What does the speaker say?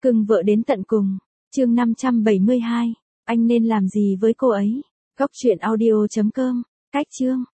Cưng vợ đến tận cùng. Chương 572. Anh nên làm gì với cô ấy? Góc truyện audio.com. Cách chương.